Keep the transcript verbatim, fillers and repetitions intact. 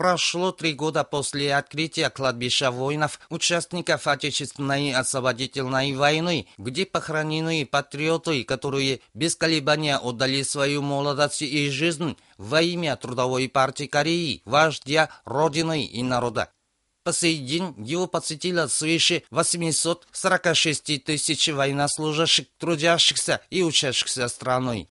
Прошло три года после открытия кладбища воинов, участников Отечественной освободительной войны, где похоронены патриоты, которые без колебания отдали свою молодость и жизнь во имя Трудовой партии Кореи, вождя Родины и народа. По сей день его посетило свыше восьмисот сорока шести тысяч военнослужащих, трудящихся и учащихся страной.